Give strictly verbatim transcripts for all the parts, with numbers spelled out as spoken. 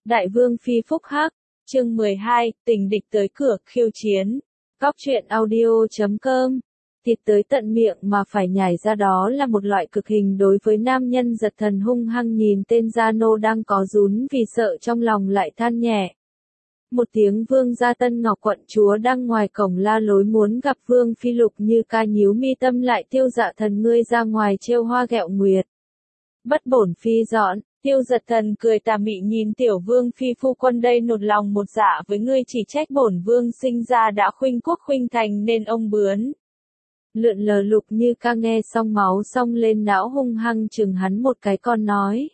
Đại vương phi phúc hắc, chương mười hai, tình địch tới cửa khiêu chiến. Góc truyện audio chấm com. Thịt tới tận miệng mà phải nhảy ra đó là một loại cực hình đối với nam nhân. Giật Thần hung hăng nhìn tên gia nô đang có rún vì sợ trong lòng lại than nhẹ. Một tiếng vương gia Tân Ngọc quận chúa đang ngoài cổng la lối muốn gặp vương phi. Lục Như Ca nhíu mi tâm lại, Tiêu Dạ Thần ngươi ra ngoài trêu hoa ghẹo nguyệt. Bất bổn phi dọn. Tiêu Giật Thần cười tà mị nhìn tiểu vương phi, phu quân đây nột lòng một dạ với ngươi, chỉ trách bổn vương sinh ra đã khuynh quốc khuynh thành nên ông bướn. Lượn lờ. Lục Như Ca nghe xong máu xong lên não, hung hăng chừng hắn một cái, con nói.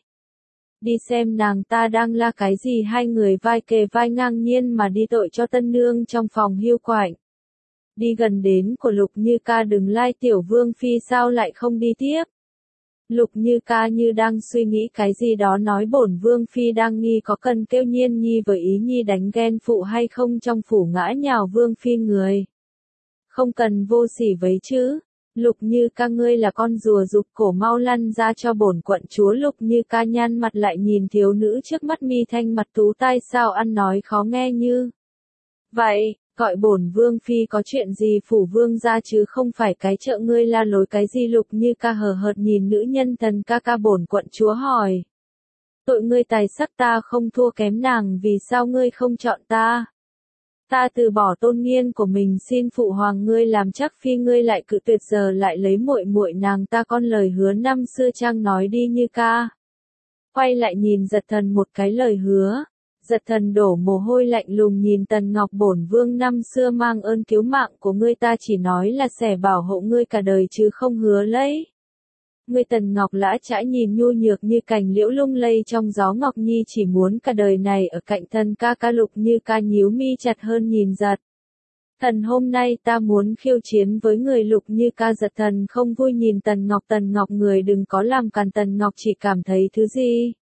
Đi xem nàng ta đang la cái gì. Hai người vai kề vai ngang nhiên mà đi tội cho tân nương trong phòng hiu quạnh. Đi gần đến của Lục Như Ca, đừng lai tiểu vương phi sao lại không đi tiếp. Lục Như Ca như đang suy nghĩ cái gì đó nói, bổn vương phi đang nghi có cần kêu Nhiên Nhi với ý nhi đánh ghen phụ hay không, trong phủ ngã nhào vương phi người. Không cần vô sỉ với chứ. Lục Như Ca ngươi là con rùa rụt cổ, mau lăn ra cho bổn quận chúa. Lục Như Ca nhăn mặt lại nhìn thiếu nữ trước mắt, mi thanh mặt tú, tai sao ăn nói khó nghe như vậy. Gọi bổn vương phi có chuyện gì phủ vương ra chứ không phải cái chợ, ngươi la lối cái gì. Lục Như Ca hờ hợt nhìn nữ nhân. Thần ca ca, bổn quận chúa hỏi. Tội ngươi tài sắc ta không thua kém nàng, vì sao ngươi không chọn ta? Ta từ bỏ tôn nghiêm của mình xin phụ hoàng ngươi làm chắc phi, ngươi lại cự tuyệt, giờ lại lấy muội muội nàng ta, con lời hứa năm xưa chăng, nói đi Như Ca. Quay lại nhìn Giật Thần một cái, lời hứa. Giật Thần đổ mồ hôi lạnh lùng nhìn Tần Ngọc, bổn vương năm xưa mang ơn cứu mạng của ngươi, ta chỉ nói là sẽ bảo hộ ngươi cả đời chứ không hứa lấy. Ngươi. Tần Ngọc lã chãi nhìn nhu nhược như cành liễu lung lay trong gió, Ngọc Nhi chỉ muốn cả đời này ở cạnh thần ca ca. Lục Như Ca nhíu mi chặt hơn nhìn Giật Thần, hôm nay ta muốn khiêu chiến với người. Lục Như Ca. Giật Thần không vui nhìn Tần Ngọc. Tần Ngọc người đừng có làm càn. Tần Ngọc chỉ cảm thấy thứ gì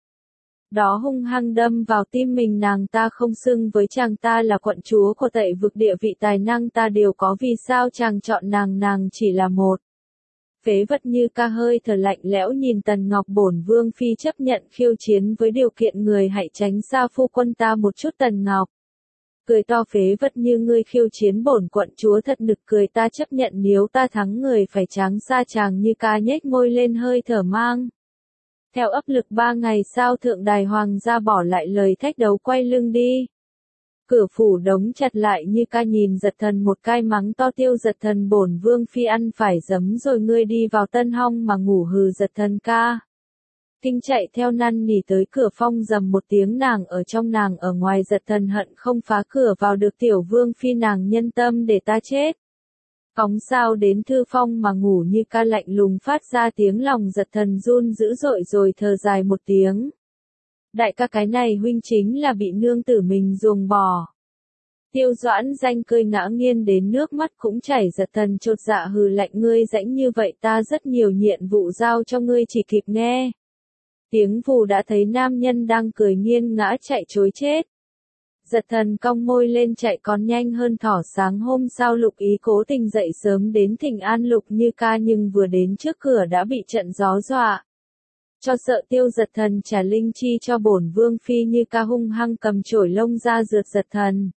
đó hung hăng đâm vào tim mình. Nàng ta không xưng với chàng ta là quận chúa của Tây vực, địa vị tài năng ta đều có, vì sao chàng chọn nàng? Nàng chỉ là một phế vật. Như Ca hơi thở lạnh lẽo nhìn Tần Ngọc, bổn vương phi chấp nhận khiêu chiến với điều kiện người hãy tránh xa phu quân ta một chút. Tần Ngọc cười to, phế vật như ngươi khiêu chiến bổn quận chúa thật nực cười, ta chấp nhận nếu ta thắng người phải tránh xa chàng. Như Ca nhếch môi lên, hơi thở mang theo áp lực. Ba ngày sau thượng đài hoàng gia bỏ lại lời thách đấu, quay lưng đi. Cửa phủ đóng chặt lại. Như Ca nhìn Giật Thần một cái, mắng to, Tiêu Giật Thần, bổn vương phi ăn phải giấm rồi, ngươi đi vào tân hong mà ngủ. Hừ. Giật Thần ca kinh chạy theo năn nỉ tới cửa phong, dầm một tiếng, nàng ở trong nàng ở ngoài. Giật Thần hận không phá cửa vào được, tiểu vương phi nàng nhân tâm để ta chết. Phóng sao đến thư phong mà ngủ. Như Ca lạnh lùng phát ra tiếng, lòng Giật Thần run dữ dội rồi thở dài một tiếng. Đại ca, cái này huynh chính là bị nương tử mình ruồng bỏ. Tiêu Doãn Danh cười ngã nghiêng đến nước mắt cũng chảy. Giật Thần chột dạ hừ lạnh, ngươi rãnh như vậy, ta rất nhiều nhiệm vụ giao cho ngươi, chỉ kịp nghe tiếng vù đã thấy nam nhân đang cười nghiêng ngã chạy trối chết. Giật Thần cong môi lên, chạy còn nhanh hơn thỏ. Sáng hôm sau Lục Ý cố tình dậy sớm đến thỉnh an Lục Như Ca, nhưng vừa đến trước cửa đã bị trận gió dọa cho sợ. Tiêu Giật Thần trả linh chi cho bổn vương phi. Như Ca hung hăng cầm chổi lông ra rượt Giật Thần.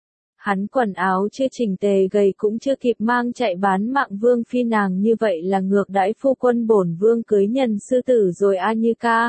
Hắn quần áo chưa chỉnh tề, gầy cũng chưa kịp mang, chạy bán mạng vương phi nàng như vậy là ngược đãi phu quân bổn vương cưới nhân sư tử rồi a. Như Ca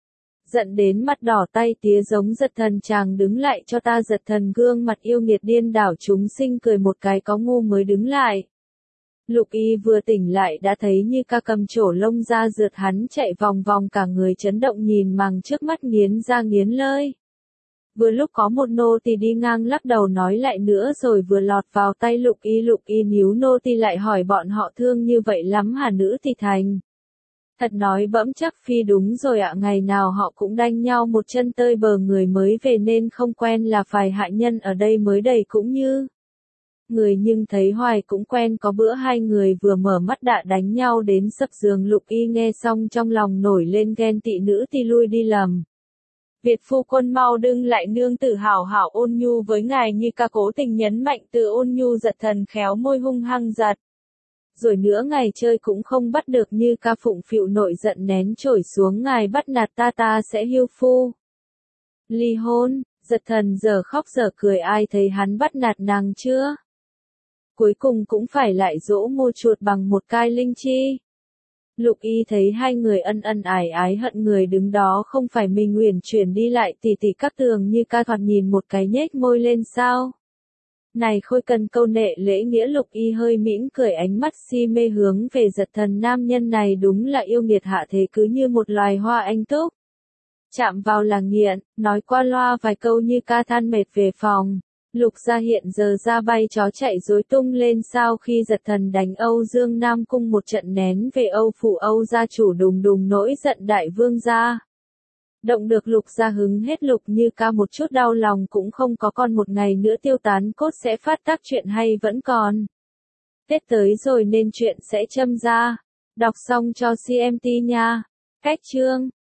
giận đến mặt đỏ tay tía giống. Giật Thần chàng đứng lại cho ta. Giật Thần gương mặt yêu nghiệt điên đảo chúng sinh cười một cái, có ngu mới đứng lại. Lục Y vừa tỉnh lại đã thấy Như Ca cầm chổi lông ra rượt hắn chạy vòng vòng, cả người chấn động nhìn màng trước mắt nghiến ra nghiến lợi. Vừa lúc có một nô tỳ đi ngang lắc đầu nói lại nữa rồi vừa lọt vào tay Lục Y. Lục Y níu nô tỳ lại hỏi, bọn họ thương như vậy lắm hả nữ thì thành? Thật nói bẫm chắc phi đúng rồi ạ, ngày nào họ cũng đánh nhau một chân tơi bờ, người mới về nên không quen là phải hạ nhân ở đây mới đầy cũng như người, nhưng thấy hoài cũng quen. Có bữa hai người vừa mở mắt đã đánh nhau đến sập giường. Lục Y nghe xong trong lòng nổi lên ghen tị, nữ thì lui đi lầm. Việt phu quân mau đừng lại, nương tử hảo hảo ôn nhu với ngài. Như Ca cố tình nhấn mạnh từ ôn nhu. Giật Thần khéo môi hung hăng giật. Rồi nữa ngày chơi cũng không bắt được. Như Ca phụng phịu nội giận nén chổi xuống, ngài bắt nạt ta ta sẽ hiu phu. ly hôn, giật thần giờ khóc giờ cười ai thấy hắn bắt nạt nàng chưa? Cuối cùng cũng phải lại dỗ mua chuột bằng một cai linh chi. Lục Y thấy hai người ân ân ái ái hận người đứng đó không phải mình uyển chuyển đi lại tỉ tỉ các tường như ca thoạt nhìn một cái nhếch môi lên sao. Này khôi cần câu nệ lễ nghĩa. Lục Y hơi mỉm cười, ánh mắt si mê hướng về giật thần. Nam nhân này đúng là yêu nghiệt hạ thế, cứ như một loài hoa anh túc. Chạm vào là nghiện, nói qua loa vài câu như ca than mệt về phòng. Lục gia hiện giờ ra bay chó chạy rối tung lên sau khi giật thần đánh Âu Dương Nam Cung một trận nén về Âu phủ Âu gia chủ đùng đùng nổi giận đại vương gia. Động được Lục gia hứng hết. Lục Như Ca một chút đau lòng cũng không có, còn một ngày nữa tiêu tán cốt sẽ phát tác chuyện hay vẫn còn. Tết tới rồi nên chuyện sẽ châm ra. Đọc xong cho xê em tê nha. Cách chương.